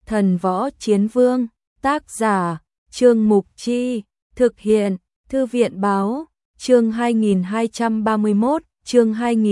Thần Võ Chiến Vương, tác giả, Trương Mục Chi, thực hiện, Thư viện Báo, chương 2231, chương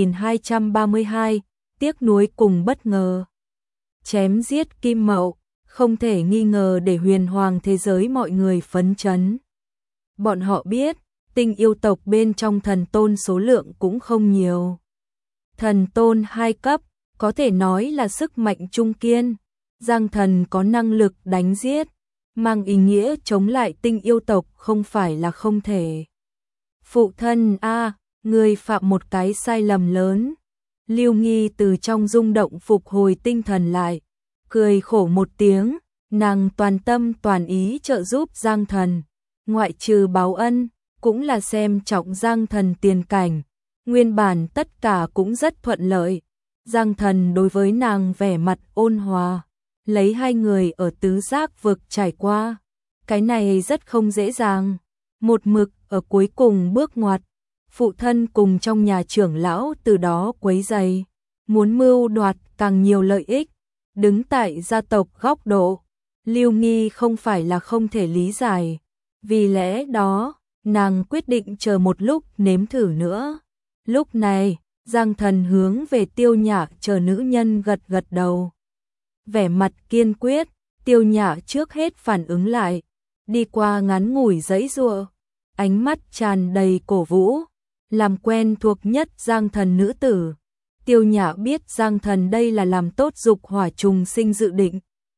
2232, tiếc nuối cùng bất ngờ. Chém giết Kim Mậu, không thể nghi ngờ để huyền hoàng thế giới mọi người phấn chấn. Bọn họ biết, tinh yêu tộc bên trong thần tôn số lượng cũng không nhiều. Thần tôn 2 cấp, có thể nói là sức mạnh trung kiên. Giang Thần có năng lực đánh giết, mang ý nghĩa chống lại tinh yêu tộc không phải là không thể. Phụ thân a, người phạm một cái sai lầm lớn. Lưu Nghi từ trong rung động phục hồi tinh thần lại, cười khổ một tiếng, nàng toàn tâm toàn ý trợ giúp Giang Thần, ngoại trừ báo ân, cũng là xem trọng Giang Thần tiền cảnh, nguyên bản tất cả cũng rất thuận lợi. Giang Thần đối với nàng vẻ mặt ôn hòa, lấy hai người ở tứ giác vực trải qua, cái này rất không dễ dàng, một mực ở cuối cùng bước ngoặt, phụ thân cùng trong nhà trưởng lão từ đó quấy rầy, muốn mưu đoạt càng nhiều lợi ích, đứng tại gia tộc góc độ, Lưu Nghi không phải là không thể lý giải, vì lẽ đó, nàng quyết định chờ một lúc nếm thử nữa. Lúc này, Giang Thần hướng về Tiêu Nhã chờ nữ nhân gật gật đầu. Vẻ mặt kiên quyết, Tiêu Nhã trước hết phản ứng lại, đi qua ngắn ngủi giãy giụa, ánh mắt tràn đầy cổ vũ, làm quen thuộc nhất Giang Thần nữ tử. Tiêu Nhã biết Giang Thần đây là làm tốt dục hỏa trùng sinh dự định.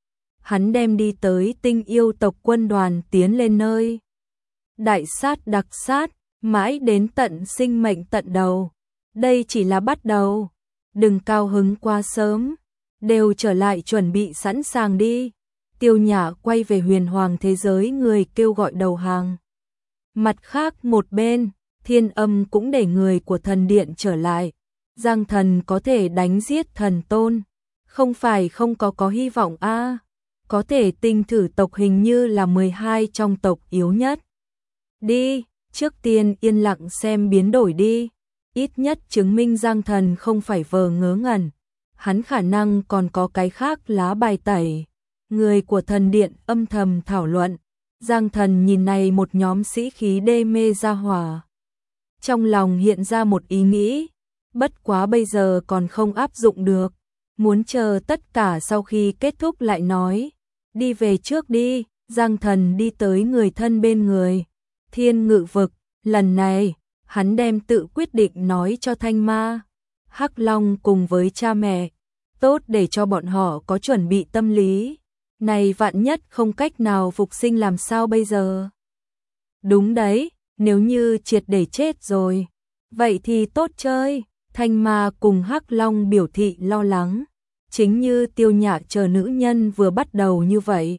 Hắn đem đi tới tinh yêu tộc quân đoàn tiến lên nơi đại sát đặc sát, mãi đến tận sinh mệnh tận đầu. Đây chỉ là bắt đầu, đừng cao hứng quá sớm, đều trở lại chuẩn bị sẵn sàng đi. Tiêu Nhã quay về huyền hoàng thế giới người kêu gọi đầu hàng. Mặt khác một bên, Thiên Âm cũng để người của thần điện trở lại. Giang Thần có thể đánh giết thần tôn, không phải không có hy vọng a. Có thể tinh thử tộc hình như là 12 trong tộc yếu nhất. Đi, trước tiên yên lặng xem biến đổi đi. Ít nhất chứng minh Giang Thần không phải vờ ngớ ngẩn. Hắn khả năng còn có cái khác lá bài tẩy. Người của thần điện âm thầm thảo luận. Giang Thần nhìn này một nhóm sĩ khí đê mê ra hỏa. Trong lòng hiện ra một ý nghĩ. Bất quá bây giờ còn không áp dụng được. Muốn chờ tất cả sau khi kết thúc lại nói. Đi về trước đi. Giang Thần đi tới người thân bên người. Thiên Ngự Vực, lần này, hắn đem tự quyết định nói cho Thanh Ma, Hắc Long cùng với cha mẹ, tốt để cho bọn họ có chuẩn bị tâm lý. Này vạn nhất không cách nào phục sinh làm sao bây giờ? Đúng đấy, nếu như triệt để chết rồi, vậy thì tốt chơi. Thanh Ma cùng Hắc Long biểu thị lo lắng, chính như Tiêu Nhã chờ nữ nhân vừa bắt đầu như vậy.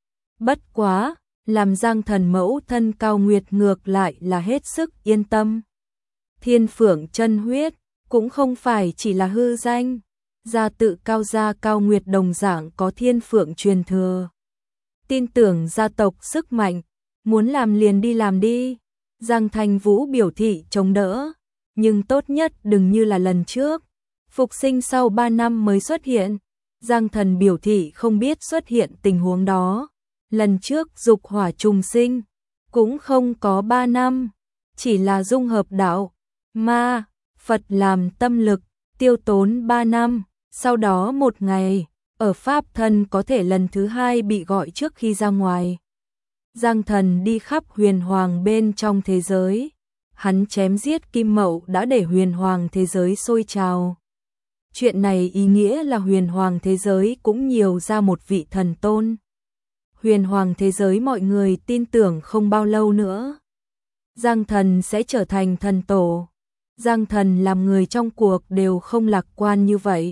Bất quá, làm Giang Thần mẫu thân Cao Nguyệt ngược lại là hết sức yên tâm. Thiên Phượng chân huyết cũng không phải chỉ là hư danh, gia tự Cao gia Cao Nguyệt đồng dạng có Thiên Phượng truyền thừa. Tin tưởng gia tộc sức mạnh, muốn làm liền đi làm đi. Giang Thành Vũ biểu thị chống đỡ, nhưng tốt nhất đừng như là lần trước, phục sinh sau 3 năm mới xuất hiện. Giang Thần biểu thị không biết xuất hiện tình huống đó. Lần trước dục hỏa trùng sinh, cũng không có 3 năm, chỉ là dung hợp đạo, ma, Phật làm tâm lực, tiêu tốn 3 năm, sau đó một ngày, ở Pháp Thân có thể lần thứ 2 bị gọi trước khi ra ngoài. Giang Thần đi khắp huyền hoàng bên trong thế giới, hắn chém giết Kim Mậu đã để huyền hoàng thế giới sôi trào. Chuyện này ý nghĩa là huyền hoàng thế giới cũng nhiều ra một vị thần tôn. Huyền hoàng thế giới mọi người tin tưởng không bao lâu nữa, Giang Thần sẽ trở thành thần tổ. Giang Thần làm người trong cuộc đều không lạc quan như vậy.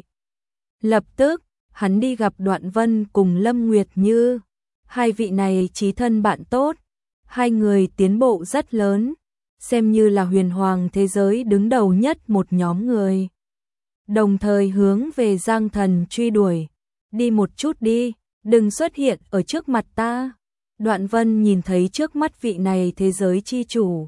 Lập tức, hắn đi gặp Đoạn Vân cùng Lâm Nguyệt Như. Hai vị này chí thân bạn tốt, hai người tiến bộ rất lớn, xem như là huyền hoàng thế giới đứng đầu nhất một nhóm người. Đồng thời hướng về Giang Thần truy đuổi, đi một chút đi. Đừng xuất hiện ở trước mặt ta. Đoạn Vân nhìn thấy trước mắt vị này thế giới chi chủ,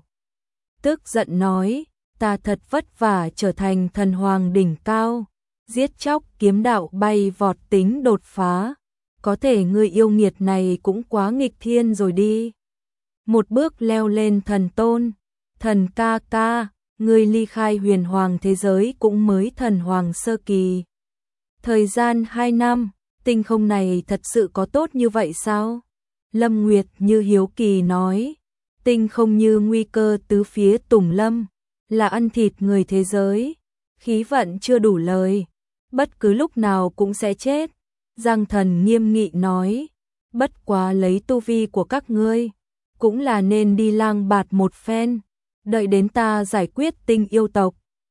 tức giận nói, ta thật vất vả trở thành thần hoàng đỉnh cao, giết chóc kiếm đạo bay vọt tính đột phá, có thể người yêu nghiệt này cũng quá nghịch thiên rồi đi. Một bước leo lên thần tôn, thần ca ca, ngươi ly khai huyền hoàng thế giới cũng mới thần hoàng sơ kỳ. Thời gian 2 năm, tinh không này thật sự có tốt như vậy sao? Lâm Nguyệt như hiếu kỳ nói, tinh không như nguy cơ tứ phía tùng lâm, là ăn thịt người thế giới, khí vận chưa đủ lời, bất cứ lúc nào cũng sẽ chết. Giang Thần nghiêm nghị nói, bất quá lấy tu vi của các ngươi, cũng là nên đi lang bạt một phen, đợi đến ta giải quyết tinh yêu tộc.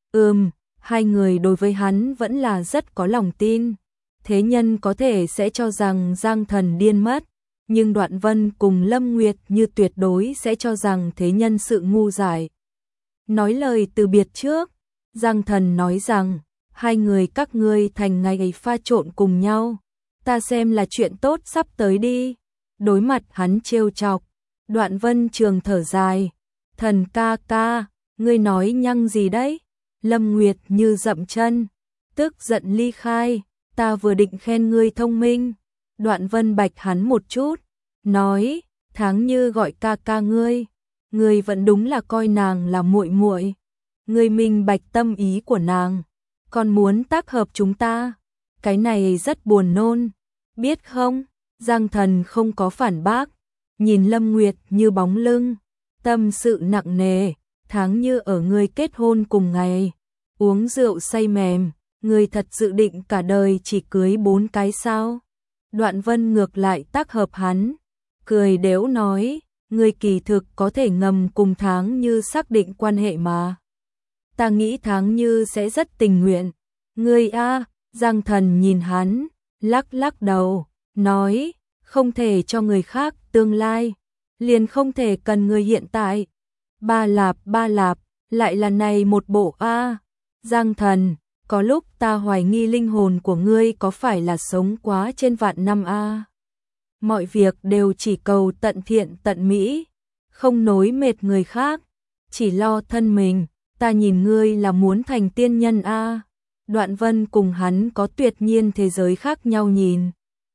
Hai người đối với hắn vẫn là rất có lòng tin. Thế nhân có thể sẽ cho rằng Giang Thần điên mất, nhưng Đoạn Vân cùng Lâm Nguyệt như tuyệt đối sẽ cho rằng thế nhân sự ngu dại. Nói lời từ biệt trước, Giang Thần nói rằng, hai người các ngươi thành ngày pha trộn cùng nhau, ta xem là chuyện tốt sắp tới đi. Đối mặt hắn trêu chọc, Đoạn Vân trường thở dài, thần ca ca, ngươi nói nhăng gì đấy? Lâm Nguyệt như dậm chân, tức giận ly khai, ta vừa định khen ngươi thông minh. Đoạn Vân bạch hắn một chút, nói, Tháng Như gọi ca ca ngươi vẫn đúng là coi nàng là muội muội. Ngươi minh bạch tâm ý của nàng, còn muốn tác hợp chúng ta, cái này rất buồn nôn, biết không? Giang Thần không có phản bác, nhìn Lâm Nguyệt như bóng lưng, tâm sự nặng nề. Tháng Như ở ngươi kết hôn cùng ngày, uống rượu say mềm, ngươi thật dự định cả đời chỉ cưới 4 cái sao? Đoạn Vân ngược lại tác hợp hắn, cười đễu nói, ngươi kỳ thực có thể ngầm cùng Tháng Như xác định quan hệ mà. Ta nghĩ Tháng Như sẽ rất tình nguyện. Ngươi a, Giang Thần nhìn hắn, lắc lắc đầu, nói, không thể cho người khác tương lai, liền không thể cần người hiện tại. Ba lạp, lại là này một bộ a. Giang Thần, có lúc ta hoài nghi linh hồn của ngươi có phải là sống quá trên vạn năm a. Mọi việc đều chỉ cầu tận thiện tận mỹ, không nối mệt người khác, chỉ lo thân mình, ta nhìn ngươi là muốn thành tiên nhân a. Đoạn Vân cùng hắn có tuyệt nhiên thế giới khác nhau nhìn.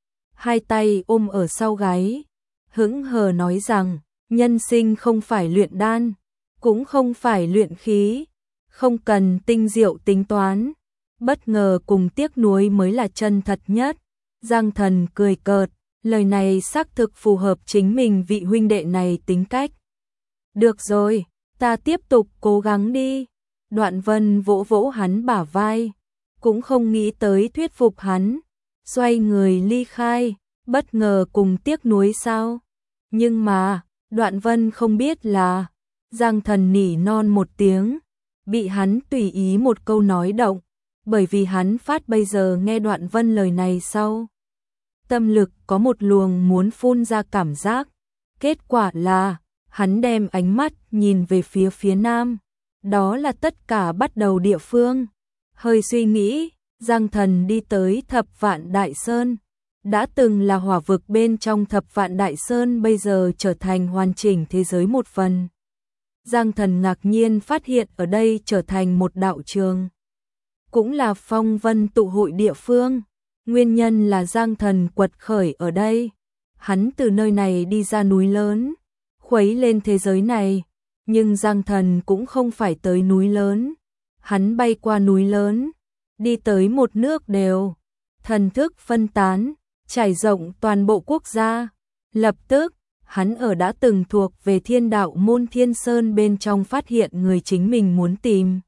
Hai tay ôm ở sau gáy, hững hờ nói rằng, nhân sinh không phải luyện đan, cũng không phải luyện khí, không cần tinh diệu tính toán, bất ngờ cùng tiếc nuối mới là chân thật nhất. Giang Thần cười cợt, lời này xác thực phù hợp chính mình vị huynh đệ này tính cách. Được rồi, ta tiếp tục cố gắng đi. Đoạn Vân vỗ vỗ hắn bả vai, cũng không nghĩ tới thuyết phục hắn, xoay người ly khai, bất ngờ cùng tiếc nuối sao? Nhưng mà, Đoạn Vân không biết là, Giang Thần nỉ non một tiếng, bị hắn tùy ý một câu nói động, bởi vì hắn phát bây giờ nghe Đoạn Vân lời này sau. Tâm lực có một luồng muốn phun ra cảm giác, kết quả là, hắn đem ánh mắt nhìn về phía nam, đó là tất cả bắt đầu địa phương. Hơi suy nghĩ, Giang Thần đi tới Thập Vạn Đại Sơn, đã từng là hỏa vực bên trong Thập Vạn Đại Sơn bây giờ trở thành hoàn chỉnh thế giới một phần. Giang Thần ngạc nhiên phát hiện ở đây trở thành một đạo trường, cũng là phong vân tụ hội địa phương. Nguyên nhân là Giang Thần quật khởi ở đây, hắn từ nơi này đi ra núi lớn, khuấy lên thế giới này, nhưng Giang Thần cũng không phải tới núi lớn, hắn bay qua núi lớn, đi tới một nước đều, thần thức phân tán, trải rộng toàn bộ quốc gia. Lập tức, hắn ở đã từng thuộc về Thiên Đạo môn Thiên Sơn bên trong phát hiện người chính mình muốn tìm.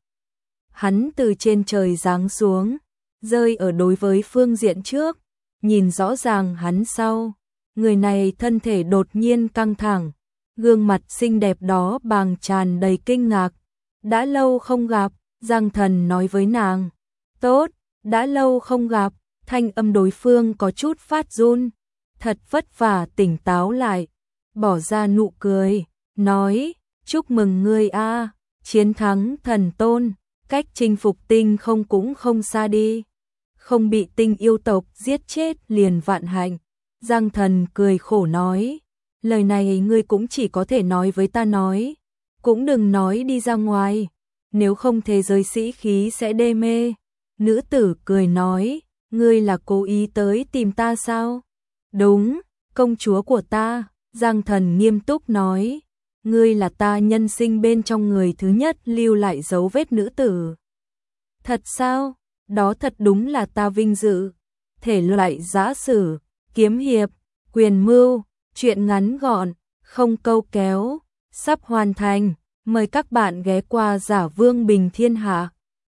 Hắn từ trên trời giáng xuống, rơi ở đối với phương diện trước, nhìn rõ ràng hắn sau, người này thân thể đột nhiên căng thẳng, gương mặt xinh đẹp đó bàng tràn đầy kinh ngạc. Đã lâu không gặp, Giang Thần nói với nàng. Tốt, đã lâu không gặp, thanh âm đối phương có chút phát run, thật vất vả tỉnh táo lại, bỏ ra nụ cười, nói, chúc mừng ngươi a, chiến thắng thần tôn, cách chinh phục tinh không cũng không xa đi, không bị tinh yêu tộc giết chết liền vạn hạnh. Giang Thần cười khổ nói, lời này ngươi cũng chỉ có thể nói với ta nói, cũng đừng nói đi ra ngoài, nếu không thế giới sĩ khí sẽ đê mê. Nữ tử cười nói, ngươi là cố ý tới tìm ta sao? Đúng, công chúa của ta, Giang Thần nghiêm túc nói. Ngươi là ta nhân sinh bên trong người thứ nhất lưu lại dấu vết nữ tử. Thật sao? Đó thật đúng là ta vinh dự. Thể loại giã sử, kiếm hiệp, quyền mưu, truyện ngắn gọn, không câu kéo, sắp hoàn thành. Mời các bạn ghé qua Giả Vương Bình Thiên Hạ.